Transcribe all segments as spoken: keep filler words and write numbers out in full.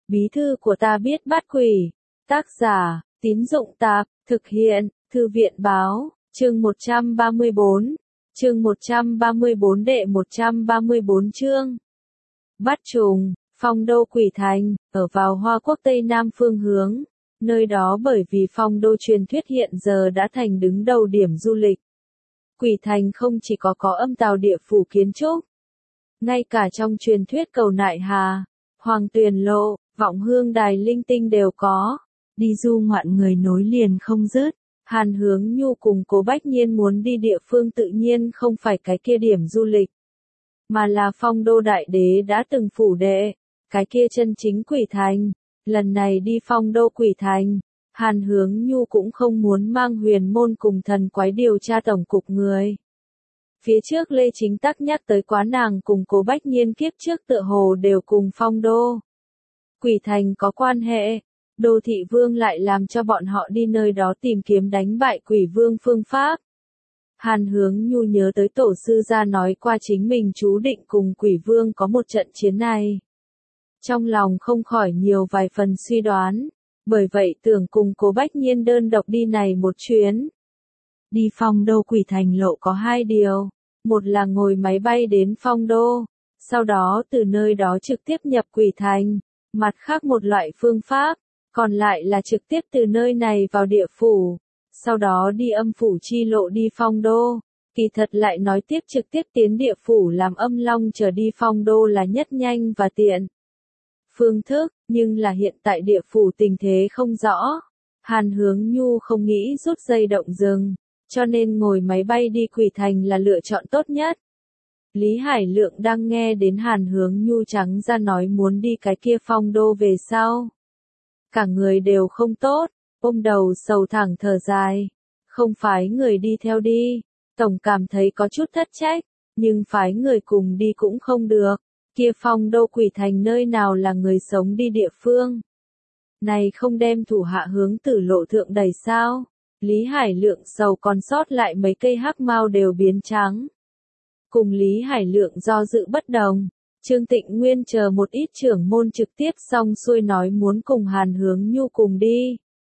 Bí thư của ta biết bắt quỷ. Tác giả, Tín Dụng Tạp, thực hiện, Thư viện Báo, chương một trăm ba mươi bốn. Chương một trăm ba mươi bốn đệ một trăm ba mươi bốn chương. Bắt trùng, phong đô quỷ thành, ở vào Hoa Quốc Tây Nam phương hướng. Nơi đó bởi vì phong đô truyền thuyết hiện giờ đã thành đứng đầu điểm du lịch. Quỷ thành không chỉ có có âm tào địa phủ kiến trúc. Ngay cả trong truyền thuyết cầu nại hà, hoàng tuyền lộ, vọng hương đài linh tinh đều có. Đi du ngoạn người nối liền không dứt. Hàn Hướng Nhu cùng Cố Bách Nhiên muốn đi địa phương tự nhiên không phải cái kia điểm du lịch. Mà là phong đô đại đế đã từng phủ đệ. Cái kia chân chính quỷ thành. Lần này đi phong đô quỷ thành. Hàn Hướng Nhu cũng không muốn mang huyền môn cùng thần quái điều tra tổng cục người. Phía trước Lê Chính Tắc nhắc tới quá nàng cùng Cố Bách Nhiên kiếp trước tựa hồ đều cùng phong đô quỷ thành có quan hệ. Đô thị vương lại làm cho bọn họ đi nơi đó tìm kiếm đánh bại quỷ vương phương pháp. Hàn Hướng Nhu nhớ tới tổ sư gia nói qua chính mình chú định cùng quỷ vương có một trận chiến này. Trong lòng không khỏi nhiều vài phần suy đoán, bởi vậy tưởng cùng Cố Bách Nhiên đơn độc đi này một chuyến. Đi phong đô quỷ thành lộ có hai điều, một là ngồi máy bay đến phong đô, sau đó từ nơi đó trực tiếp nhập quỷ thành, mặt khác một loại phương pháp. Còn lại là trực tiếp từ nơi này vào địa phủ, sau đó đi âm phủ chi lộ đi phong đô. Kỳ thật lại nói tiếp trực tiếp tiến địa phủ làm âm long trở đi phong đô là nhất nhanh và tiện phương thức, nhưng là hiện tại địa phủ tình thế không rõ. Hàn Hướng Nhu không nghĩ rút dây động rừng, cho nên ngồi máy bay đi quỷ thành là lựa chọn tốt nhất. Lý Hải Lượng đang nghe đến Hàn Hướng Nhu trắng ra nói muốn đi cái kia phong đô về sau. Cả người đều không tốt, ôm đầu sầu thẳng thở dài. Không phái người đi theo đi, tổng cảm thấy có chút thất trách, nhưng phái người cùng đi cũng không được. Kia phong đô quỷ thành nơi nào là người sống đi địa phương. Này không đem thủ hạ hướng tử lộ thượng đẩy sao. Lý Hải Lượng sầu còn sót lại mấy cây hắc mao đều biến trắng. Cùng Lý Hải Lượng do dự bất đồng. Trương Tịnh Nguyên chờ một ít trưởng môn trực tiếp xong xuôi nói muốn cùng Hàn Hướng Nhu cùng đi.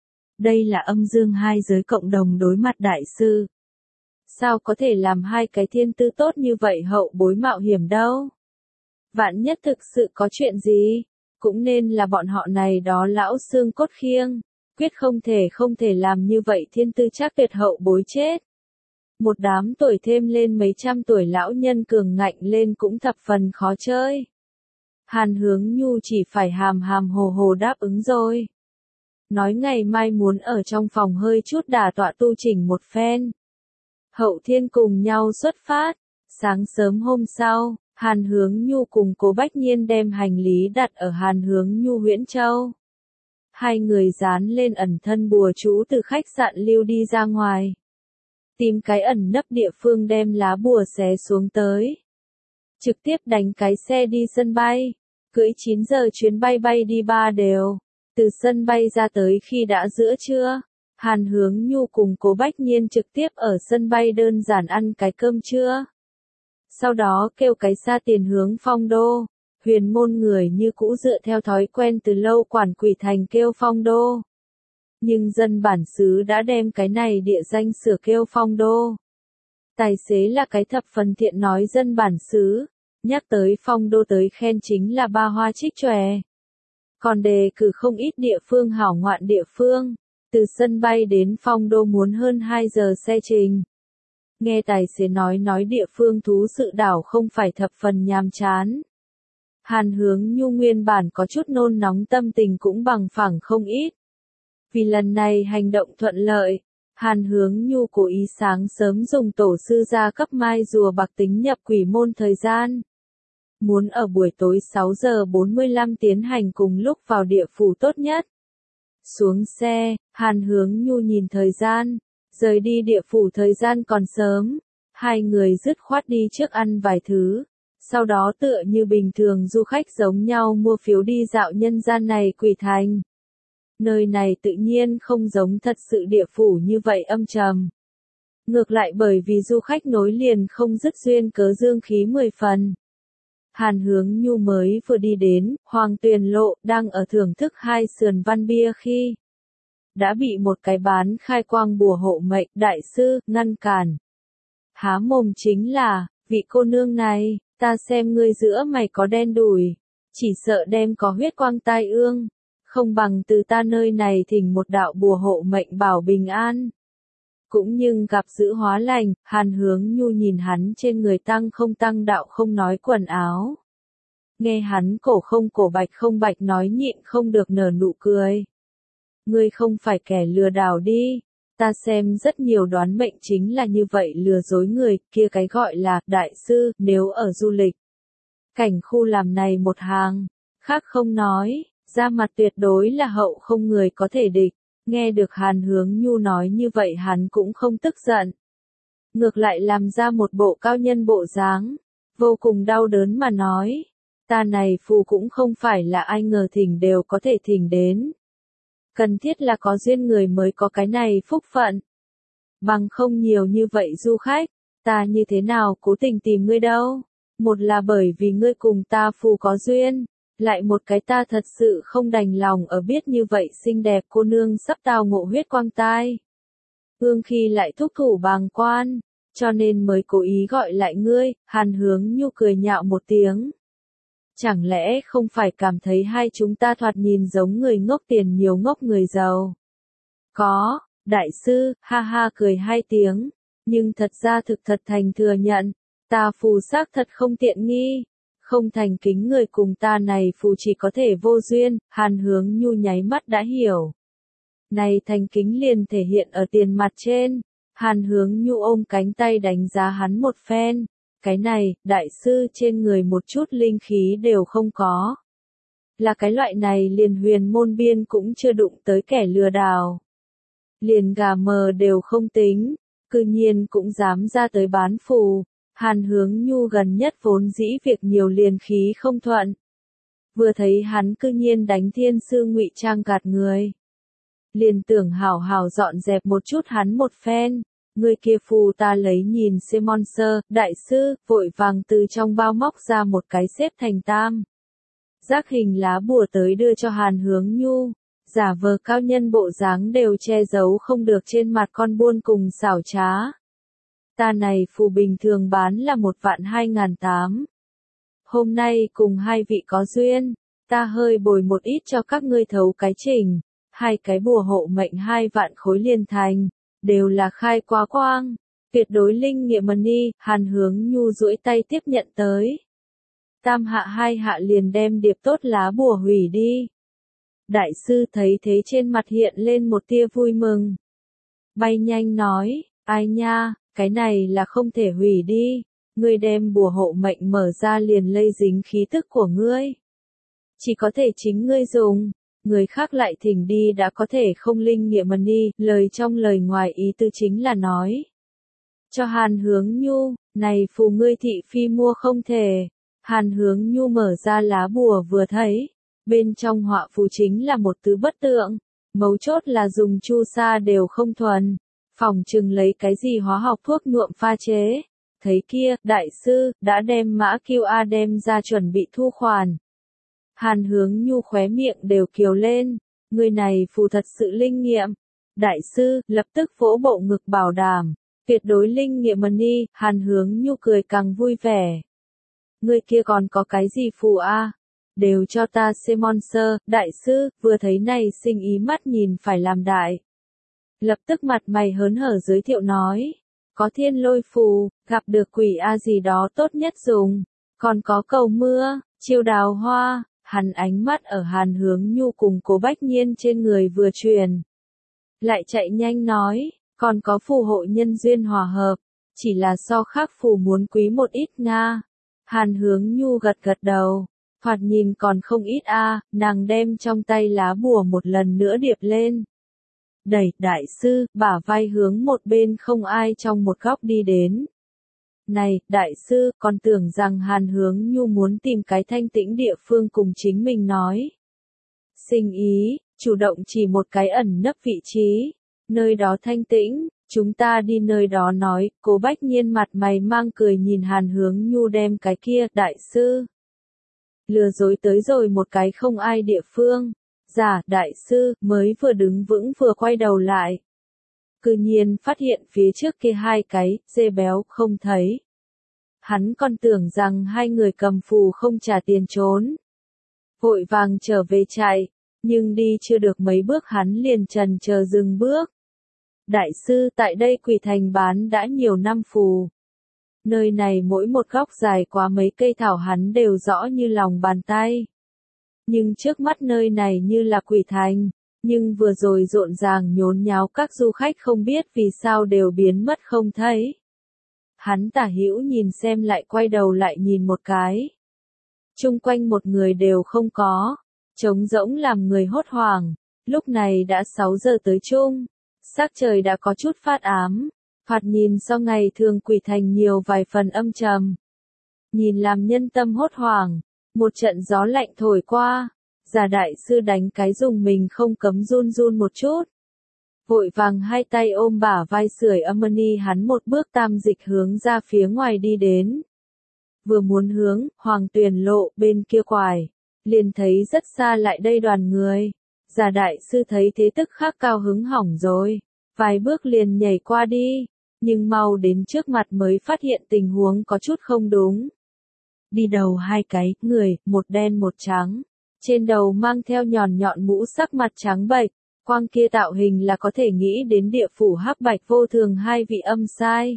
Đây là âm dương hai giới cộng đồng đối mặt đại sư. Sao có thể làm hai cái thiên tư tốt như vậy hậu bối mạo hiểm đâu? Vạn nhất thực sự có chuyện gì, cũng nên là bọn họ này đó lão xương cốt khiêng, quyết không thể không thể làm như vậy thiên tư chắc tuyệt hậu bối chết. Một đám tuổi thêm lên mấy trăm tuổi lão nhân cường ngạnh lên cũng thập phần khó chơi. Hàn Hướng Nhu chỉ phải hàm hàm hồ hồ đáp ứng rồi. Nói ngày mai muốn ở trong phòng hơi chút đả tọa tu chỉnh một phen. Hậu thiên cùng nhau xuất phát. Sáng sớm hôm sau, Hàn Hướng Nhu cùng Cố Bách Nhiên đem hành lý đặt ở Hàn Hướng Nhu Huyễn Châu. Hai người dán lên ẩn thân bùa chú từ khách sạn lưu đi ra ngoài. Tìm cái ẩn nấp địa phương đem lá bùa xé xuống tới. Trực tiếp đánh cái xe đi sân bay. Cưỡi chín giờ chuyến bay bay đi ba đều. Từ sân bay ra tới khi đã giữa trưa. Hàn Hướng Nhu cùng Cố Bách Nhiên trực tiếp ở sân bay đơn giản ăn cái cơm trưa. Sau đó kêu cái xa tiền hướng phong đô. Huyền môn người như cũ dựa theo thói quen từ lâu quản quỷ thành kêu phong đô. Nhưng dân bản xứ đã đem cái này địa danh sửa kêu phong đô. Tài xế là cái thập phần thiện nói dân bản xứ, nhắc tới phong đô tới khen chính là ba hoa trích chòe. Còn đề cử không ít địa phương hảo ngoạn địa phương, từ sân bay đến phong đô muốn hơn hai giờ xe trình. Nghe tài xế nói nói địa phương thú sự đảo không phải thập phần nhàm chán. Hàn Hướng Nhu nguyên bản có chút nôn nóng tâm tình cũng bằng phẳng không ít. Vì lần này hành động thuận lợi, Hàn Hướng Nhu cố ý sáng sớm dùng tổ sư gia cấp mai rùa bạc tính nhập quỷ môn thời gian. Muốn ở buổi tối sáu giờ bốn mươi lăm tiến hành cùng lúc vào địa phủ tốt nhất. Xuống xe, Hàn Hướng Nhu nhìn thời gian, rời đi địa phủ thời gian còn sớm. Hai người dứt khoát đi trước ăn vài thứ, sau đó tựa như bình thường du khách giống nhau mua phiếu đi dạo nhân gian này quỷ thành. Nơi này tự nhiên không giống thật sự địa phủ như vậy âm trầm. Ngược lại bởi vì du khách nối liền không dứt duyên cớ dương khí mười phần. Hàn Hướng Nhu mới vừa đi đến, Hoàng Tuyền Lộ, đang ở thưởng thức hai sườn văn bia khi đã bị một cái bán khai quang bùa hộ mệnh, đại sư, ngăn cản. Há mồm chính là, vị cô nương này, ta xem ngươi giữa mày có đen đủi, chỉ sợ đem có huyết quang tai ương, không bằng từ ta nơi này thỉnh một đạo bùa hộ mệnh bảo bình an. Cũng nhưng gặp giữ hóa lành, Hàn Hướng Nhu nhìn hắn trên người tăng không tăng đạo không nói quần áo. Nghe hắn cổ không cổ bạch không bạch nói nhịn không được nở nụ cười. Ngươi không phải kẻ lừa đảo đi, ta xem rất nhiều đoán mệnh chính là như vậy lừa dối người, kia cái gọi là đại sư, nếu ở du lịch. Cảnh khu làm này một hàng, khác không nói, ra mặt tuyệt đối là hậu không người có thể địch. Nghe được Hàn Hướng Nhu nói như vậy hắn cũng không tức giận. Ngược lại làm ra một bộ cao nhân bộ dáng, vô cùng đau đớn mà nói. Ta này phù cũng không phải là ai ngờ thỉnh đều có thể thỉnh đến. Cần thiết là có duyên người mới có cái này phúc phận. Bằng không nhiều như vậy du khách, ta như thế nào cố tình tìm ngươi đâu. Một là bởi vì ngươi cùng ta phù có duyên. Lại một cái ta thật sự không đành lòng ở biết như vậy xinh đẹp cô nương sắp tao ngộ huyết quang tai. Ương khi lại thúc thủ bàng quan, cho nên mới cố ý gọi lại ngươi, Hàn Hướng Nhu cười nhạo một tiếng. Chẳng lẽ không phải cảm thấy hai chúng ta thoạt nhìn giống người ngốc tiền nhiều ngốc người giàu? Có, đại sư, ha ha cười hai tiếng, nhưng thật ra thực thật thành thừa nhận, ta phù xác thật không tiện nghi. Không thành kính người cùng ta này phù chỉ có thể vô duyên, Hàn Hướng Nhu nháy mắt đã hiểu. Này thành kính liền thể hiện ở tiền mặt trên, Hàn Hướng Nhu ôm cánh tay đánh giá hắn một phen, cái này, đại sư trên người một chút linh khí đều không có. Là cái loại này liền huyền môn biên cũng chưa đụng tới kẻ lừa đảo. Liền gà mờ đều không tính, cư nhiên cũng dám ra tới bán phù. Hàn Hướng Nhu gần nhất vốn dĩ việc nhiều liền khí không thuận. Vừa thấy hắn cư nhiên đánh thiên sư ngụy trang gạt người. Liền tưởng hảo hảo dọn dẹp một chút hắn một phen. Người kia phù ta lấy nhìn Simon Sơ, đại sư, vội vàng từ trong bao móc ra một cái xếp thành tam. Giác hình lá bùa tới đưa cho Hàn Hướng Nhu. Giả vờ cao nhân bộ dáng đều che giấu không được trên mặt con buôn cùng xảo trá. Ta này phù bình thường bán là một vạn hai ngàn tám. Hôm nay cùng hai vị có duyên, ta hơi bồi một ít cho các ngươi thấu cái trình, hai cái bùa hộ mệnh hai vạn khối liền thành, đều là khai quá quang, tuyệt đối linh nghiệm money, Hàn Hướng Nhu duỗi tay tiếp nhận tới. Tam hạ hai hạ liền đem điệp tốt lá bùa hủy đi. Đại sư thấy thế trên mặt hiện lên một tia vui mừng. Bay nhanh nói, ai nha. Cái này là không thể hủy đi, ngươi đem bùa hộ mệnh mở ra liền lây dính khí tức của ngươi. Chỉ có thể chính ngươi dùng, người khác lại thỉnh đi đã có thể không linh nghiệm money, lời trong lời ngoài ý tư chính là nói. Cho Hàn Hướng Nhu, này phù ngươi thị phi mua không thể. Hàn Hướng Nhu mở ra lá bùa vừa thấy, bên trong họa phù chính là một thứ bất tượng, mấu chốt là dùng chu sa đều không thuần. Phòng chừng lấy cái gì hóa học thuốc nhuộm pha chế. Thấy kia, đại sư, đã đem mã quy rờ đem ra chuẩn bị thu khoản. Hàn Hướng Nhu khóe miệng đều kiều lên. Người này phù thật sự linh nghiệm. Đại sư, lập tức vỗ bộ ngực bảo đảm. Tuyệt đối linh nghiệm money, Hàn Hướng Nhu cười càng vui vẻ. Người kia còn có cái gì phù a? Đều cho ta Simon Sơ, đại sư, vừa thấy này sinh ý mắt nhìn phải làm đại. Lập tức mặt mày hớn hở giới thiệu nói, có thiên lôi phù, gặp được quỷ A gì đó tốt nhất dùng, còn có cầu mưa, chiêu đào hoa, hắn ánh mắt ở Hàn Hướng Nhu cùng Cố Bách Nhiên trên người vừa truyền. Lại chạy nhanh nói, còn có phù hộ nhân duyên hòa hợp, chỉ là so khác phù muốn quý một ít nga. Hàn Hướng Nhu gật gật đầu, thoạt nhìn còn không ít a, nàng đem trong tay lá bùa một lần nữa điệp lên. Đẩy, đại sư, bả vai hướng một bên không ai trong một góc đi đến. Này, đại sư, còn tưởng rằng Hàn Hướng Nhu muốn tìm cái thanh tĩnh địa phương cùng chính mình nói. Sinh ý, chủ động chỉ một cái ẩn nấp vị trí, nơi đó thanh tĩnh, chúng ta đi nơi đó nói, Cố Bách Nhiên mặt mày mang cười nhìn Hàn Hướng Nhu đem cái kia, đại sư. lừa dối tới rồi một cái không ai địa phương. Giả đại sư mới vừa đứng vững vừa quay đầu lại. Cư nhiên phát hiện phía trước kia hai cái dê béo không thấy. Hắn còn tưởng rằng hai người cầm phù không trả tiền trốn. Vội vàng trở về chạy, nhưng đi chưa được mấy bước hắn liền chần chờ dừng bước. Đại sư tại đây Quỷ Thành bán đã nhiều năm phù. Nơi này mỗi một góc dài quá mấy cây thảo hắn đều rõ như lòng bàn tay. Nhưng trước mắt nơi này như là Quỷ Thành, nhưng vừa rồi rộn ràng nhốn nháo các du khách không biết vì sao đều biến mất không thấy. Hắn tả hữu nhìn xem lại quay đầu lại nhìn một cái. Chung quanh một người đều không có, trống rỗng làm người hốt hoảng. Lúc này đã sáu giờ tới chung, sắc trời đã có chút phát ám, thoạt nhìn so ngày thường Quỷ Thành nhiều vài phần âm trầm. Nhìn làm nhân tâm hốt hoảng, một trận gió lạnh thổi qua, Giả đại sư đánh cái dùng mình không cấm run run một chút. Vội vàng hai tay ôm bả vai sưởi Amani hắn một bước tam dịch hướng ra phía ngoài đi đến. Vừa muốn hướng, Hoàng Tuyền lộ bên kia quải, liền thấy rất xa lại đây đoàn người. Giả đại sư thấy thế tức khắc cao hứng hỏng rồi, vài bước liền nhảy qua đi, nhưng mau đến trước mặt mới phát hiện tình huống có chút không đúng. Đi đầu hai cái, người, một đen một trắng, trên đầu mang theo nhọn nhọn mũ sắc mặt trắng bệch, quang kia tạo hình là có thể nghĩ đến địa phủ hắc bạch vô thường hai vị âm sai.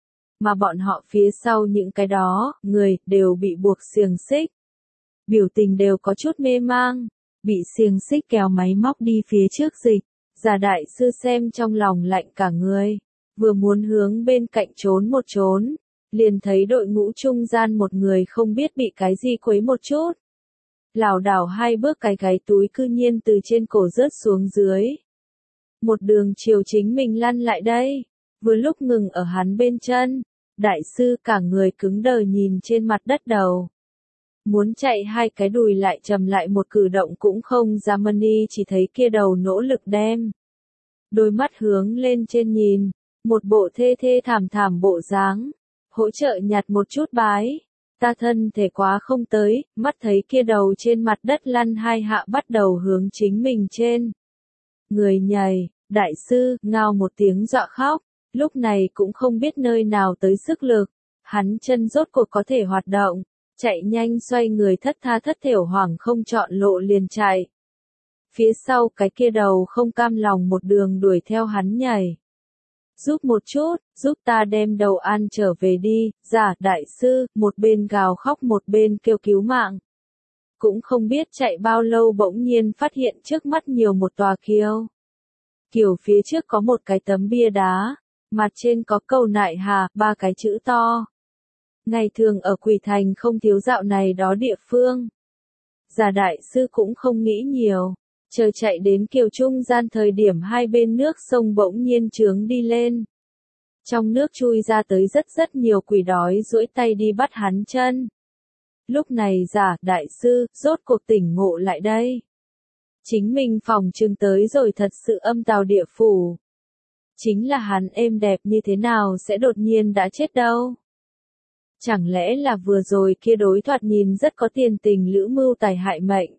Mà bọn họ phía sau những cái đó, người, đều bị buộc xiềng xích. Biểu tình đều có chút mê mang, bị xiềng xích kéo máy móc đi phía trước dịch. Giả đại sư xem trong lòng lạnh cả người, vừa muốn hướng bên cạnh trốn một trốn, liền thấy đội ngũ trung gian một người không biết bị cái gì quấy một chút. Lảo đảo hai bước cái gáy túi cư nhiên từ trên cổ rớt xuống dưới. Một đường chiều chính mình lăn lại đây, vừa lúc ngừng ở hắn bên chân, đại sư cả người cứng đờ nhìn trên mặt đất đầu. Muốn chạy hai cái đùi lại chầm lại một cử động cũng không dám, Mani chỉ thấy kia đầu nỗ lực đem. Đôi mắt hướng lên trên nhìn, một bộ thê thê thảm thảm bộ dáng, hỗ trợ nhặt một chút bái. Ta thân thể quá không tới, mắt thấy kia đầu trên mặt đất lăn hai hạ bắt đầu hướng chính mình trên. Người nhảy, đại sư, ngao một tiếng dọa khóc, lúc này cũng không biết nơi nào tới sức lực, hắn chân rốt cuộc có thể hoạt động, chạy nhanh xoay người thất tha thất thểu hoảng không chọn lộ liền chạy. Phía sau cái kia đầu không cam lòng một đường đuổi theo hắn nhảy. Giúp một chút, giúp ta đem đầu an trở về đi, giả đại sư, một bên gào khóc một bên kêu cứu mạng. Cũng không biết chạy bao lâu bỗng nhiên phát hiện trước mắt nhiều một tòa kiêu. Kiều phía trước có một cái tấm bia đá, mặt trên có câu nại hà, ba cái chữ to. Ngày thường ở Quỷ Thành không thiếu dạo này đó địa phương. Giả đại sư cũng không nghĩ nhiều. Chờ chạy đến kiều trung gian thời điểm hai bên nước sông bỗng nhiên trướng đi lên. Trong nước chui ra tới rất rất nhiều quỷ đói duỗi tay đi bắt hắn chân. Lúc này giả đại sư rốt cuộc tỉnh ngộ lại đây. Chính mình phòng trừng tới rồi thật sự âm tào địa phủ. Chính là hắn êm đẹp như thế nào sẽ đột nhiên đã chết đâu. Chẳng lẽ là vừa rồi kia đối thoạt nhìn rất có tiền tình lữ mưu tài hại mệnh.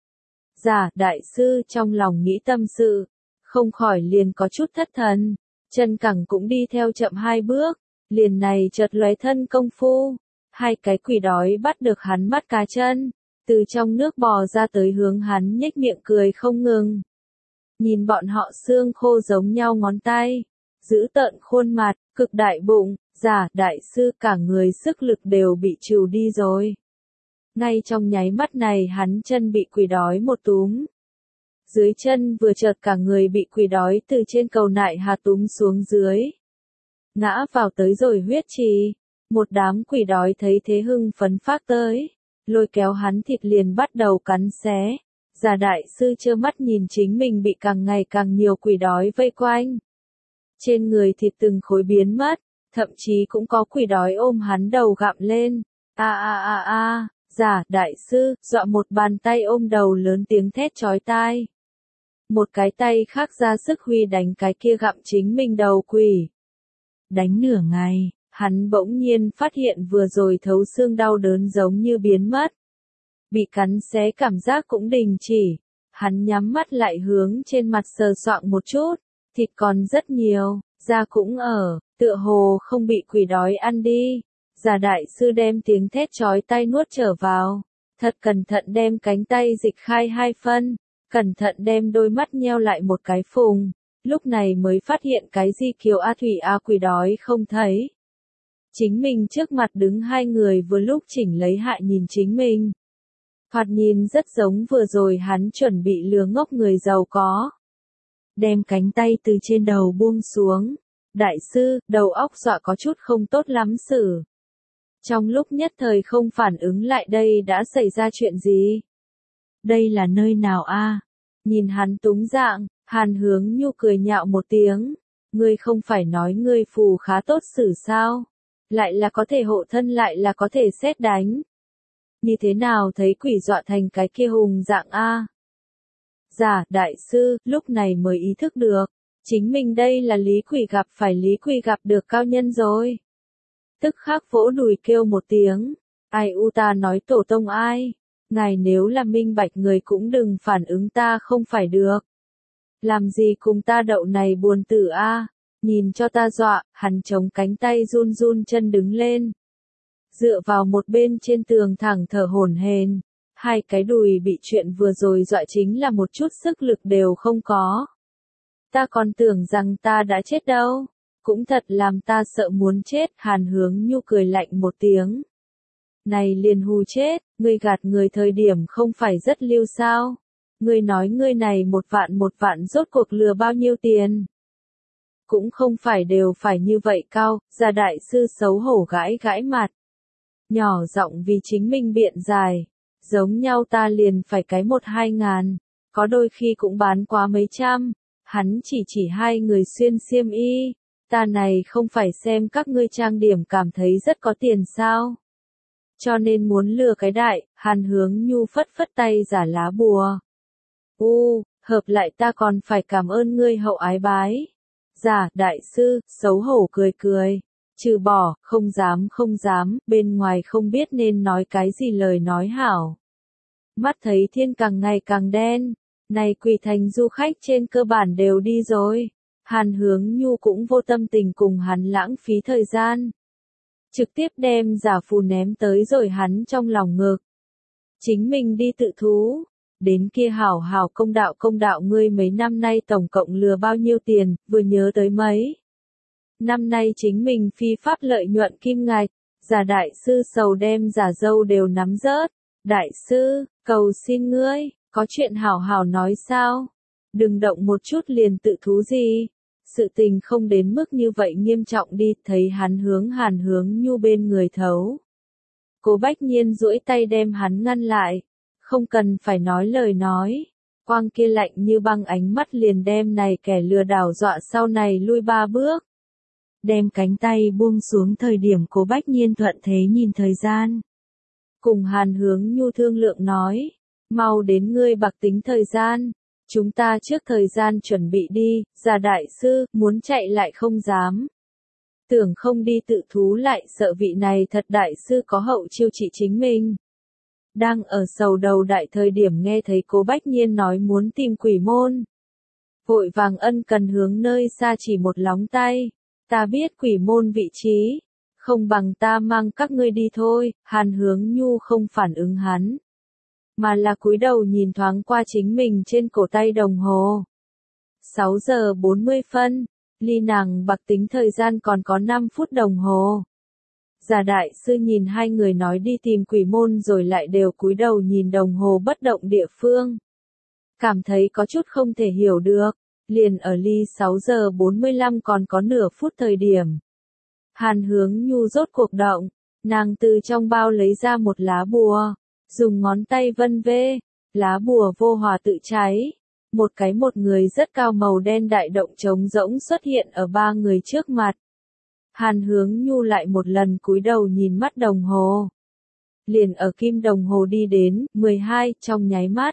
Giả đại sư trong lòng nghĩ tâm sự, không khỏi liền có chút thất thần, chân cẳng cũng đi theo chậm hai bước, liền này chợt lóe thân công phu, hai cái quỷ đói bắt được hắn mắt cá chân, từ trong nước bò ra tới hướng hắn nhếch miệng cười không ngừng. Nhìn bọn họ xương khô giống nhau ngón tay, giữ tợn khuôn mặt, cực đại bụng, giả đại sư cả người sức lực đều bị trừ đi rồi. Ngay trong nháy mắt này hắn chân bị quỷ đói một túm. Dưới chân vừa chợt cả người bị quỷ đói từ trên cầu nại hà túm xuống dưới. Ngã vào tới rồi huyết trì. Một đám quỷ đói thấy thế hưng phấn phát tới. Lôi kéo hắn thịt liền bắt đầu cắn xé. Giả đại sư trơ mắt nhìn chính mình bị càng ngày càng nhiều quỷ đói vây quanh. Trên người thịt từng khối biến mất. Thậm chí cũng có quỷ đói ôm hắn đầu gặm lên. A a a a. Giả đại sư, dọa một bàn tay ôm đầu lớn tiếng thét chói tai. Một cái tay khác ra sức huy đánh cái kia gặm chính mình đầu quỷ. Đánh nửa ngày, hắn bỗng nhiên phát hiện vừa rồi thấu xương đau đớn giống như biến mất. bị cắn xé cảm giác cũng đình chỉ. Hắn nhắm mắt lại hướng trên mặt sờ soạng một chút, thịt còn rất nhiều, da cũng ở, tựa hồ không bị quỷ đói ăn đi. Già đại sư đem tiếng thét chói tai nuốt trở vào, thật cẩn thận đem cánh tay dịch khai hai phân, cẩn thận đem đôi mắt nheo lại một cái phùng, lúc này mới phát hiện cái gì Kiều A Thủy A quỷ đói không thấy. Chính mình trước mặt đứng hai người vừa lúc chỉnh lấy hại nhìn chính mình. Thoạt nhìn rất giống vừa rồi hắn chuẩn bị lừa ngốc người giàu có. Đem cánh tay từ trên đầu buông xuống. Đại sư, đầu óc dọa có chút không tốt lắm xử. Trong lúc nhất thời không phản ứng lại đây đã xảy ra chuyện gì? Đây là nơi nào a? Nhìn hắn túng dạng, Hàn Hướng Nhu cười nhạo một tiếng. Ngươi không phải nói ngươi phù khá tốt xử sao? Lại là có thể hộ thân lại là có thể xét đánh. Như thế nào thấy quỷ dọa thành cái kia hùng dạng a? Dạ, đại sư, lúc này mới ý thức được. Chính mình đây là lý quỷ gặp phải lý quỷ gặp được cao nhân rồi. Tức khắc vỗ đùi kêu một tiếng. Ai u ta nói tổ tông ai? Ngài nếu là minh bạch người cũng đừng phản ứng ta không phải được. Làm gì cùng ta đậu này buồn tử a? Nhìn cho ta dọa, hắn chống cánh tay run run chân đứng lên. Dựa vào một bên trên tường thẳng thở hổn hển, hai cái đùi bị chuyện vừa rồi dọa chính là một chút sức lực đều không có. Ta còn tưởng rằng ta đã chết đâu, cũng thật làm ta sợ muốn chết. Hàn Hướng Nhu cười lạnh một tiếng. Này liền hù chết, ngươi gạt người thời điểm không phải rất lưu sao? Ngươi nói ngươi này một vạn một vạn rốt cuộc lừa bao nhiêu tiền? Cũng không phải đều phải như vậy cao. Gia đại sư xấu hổ gãi gãi mặt. Nhỏ giọng vì chính mình biện giải. Giống nhau ta liền phải cái một hai ngàn. Có đôi khi cũng bán quá mấy trăm. Hắn chỉ chỉ hai người xuyên xiêm y. Ta này không phải xem các ngươi trang điểm cảm thấy rất có tiền sao. Cho nên muốn lừa cái đại. Hàn Hướng Nhu phất phất tay giả lá bùa. U, hợp lại ta còn phải cảm ơn ngươi hậu ái bái. Giả, đại sư, xấu hổ cười cười. Trừ bỏ, không dám không dám, bên ngoài không biết nên nói cái gì lời nói hảo. Mắt thấy thiên càng ngày càng đen, này quỷ thành du khách trên cơ bản đều đi rồi. Hàn Hướng Nhu cũng vô tâm tình cùng hắn lãng phí thời gian. Trực tiếp đem giả phù ném tới rồi hắn trong lòng ngực. Chính mình đi tự thú. Đến kia hảo hảo công đạo công đạo ngươi mấy năm nay tổng cộng lừa bao nhiêu tiền, vừa nhớ tới mấy. Năm nay chính mình phi pháp lợi nhuận kim ngạch, giả đại sư sầu đem giả dâu đều nắm rớt. Đại sư, cầu xin ngươi, có chuyện hảo hảo nói sao? Đừng động một chút liền tự thú gì. Sự tình không đến mức như vậy nghiêm trọng đi, thấy hắn hướng Hàn Hướng Nhu bên người thấu. Cố Bách Nhiên duỗi tay đem hắn ngăn lại. Không cần phải nói lời nói. Quang kia lạnh như băng ánh mắt liền đem này kẻ lừa đảo dọa sau này lui ba bước. Đem cánh tay buông xuống thời điểm Cố Bách Nhiên thuận thế nhìn thời gian. Cùng Hàn Hướng Nhu thương lượng nói. Mau đến ngươi bạc tính thời gian. Chúng ta trước thời gian chuẩn bị đi. Già đại sư, muốn chạy lại không dám. Tưởng không đi tự thú lại sợ vị này thật đại sư có hậu chiêu trị chính mình. Đang ở sầu đầu đại thời điểm nghe thấy Cố Bách Nhiên nói muốn tìm quỷ môn. Vội vàng ân cần hướng nơi xa chỉ một lóng tay. Ta biết quỷ môn vị trí. Không bằng ta mang các ngươi đi thôi. Hàn Hướng Nhu không phản ứng hắn. Mà là cúi đầu nhìn thoáng qua chính mình trên cổ tay đồng hồ. sáu giờ bốn mươi phân. Ly nàng bạc tính thời gian còn có năm phút đồng hồ. Giả đại sư nhìn hai người nói đi tìm quỷ môn rồi lại đều cúi đầu nhìn đồng hồ bất động địa phương. Cảm thấy có chút không thể hiểu được. Liền ở ly sáu giờ bốn mươi lăm còn có nửa phút thời điểm. Hàn Hướng Nhu rốt cuộc động. Nàng từ trong bao lấy ra một lá bùa. Dùng ngón tay vân vê. Lá bùa vô hòa tự cháy. Một cái một người rất cao màu đen đại động trống rỗng xuất hiện ở ba người trước mặt. Hàn Hướng Nhu lại một lần cúi đầu nhìn mắt đồng hồ. Liền ở kim đồng hồ đi đến, mười hai, trong nháy mắt.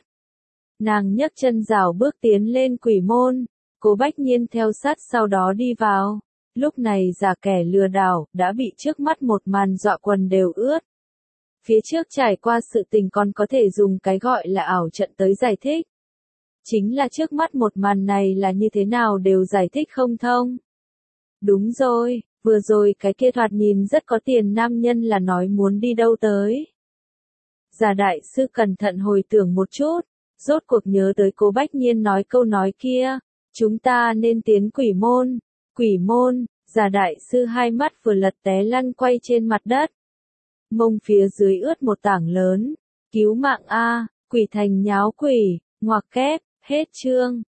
Nàng nhấc chân rảo bước tiến lên quỷ môn, Cố Bách Nhiên theo sát sau đó đi vào. Lúc này giả kẻ lừa đảo, đã bị trước mắt một màn dọa quần đều ướt. Phía trước trải qua sự tình còn có thể dùng cái gọi là ảo trận tới giải thích. Chính là trước mắt một màn này là như thế nào đều giải thích không thông. Đúng rồi, vừa rồi cái kia thoạt nhìn rất có tiền nam nhân là nói muốn đi đâu tới. Già đại sư cẩn thận hồi tưởng một chút, rốt cuộc nhớ tới Cố Bách Nhiên nói câu nói kia, chúng ta nên tiến quỷ môn, quỷ môn, già đại sư hai mắt vừa lật té lăn quay trên mặt đất. Mông phía dưới ướt một tảng lớn, cứu mạng a, quỷ thành nháo quỷ, ngoặc kép, hết chương.